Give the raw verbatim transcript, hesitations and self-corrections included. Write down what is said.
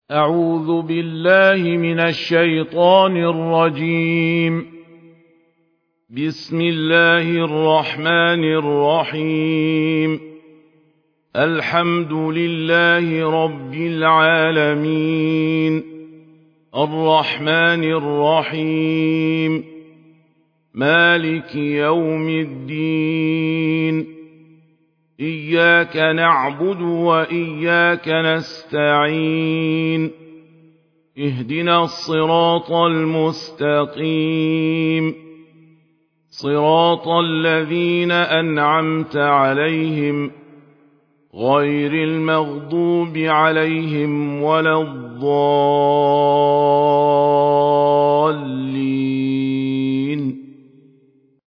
أعوذ بالله من الشيطان الرجيم. بسم الله الرحمن الرحيم. الحمد لله رب العالمين، الرحمن الرحيم، مالك يوم الدين. إياك نعبد وإياك نستعين. اهدنا الصراط المستقيم، صراط الذين أنعمت عليهم غير المغضوب عليهم ولا الضالين.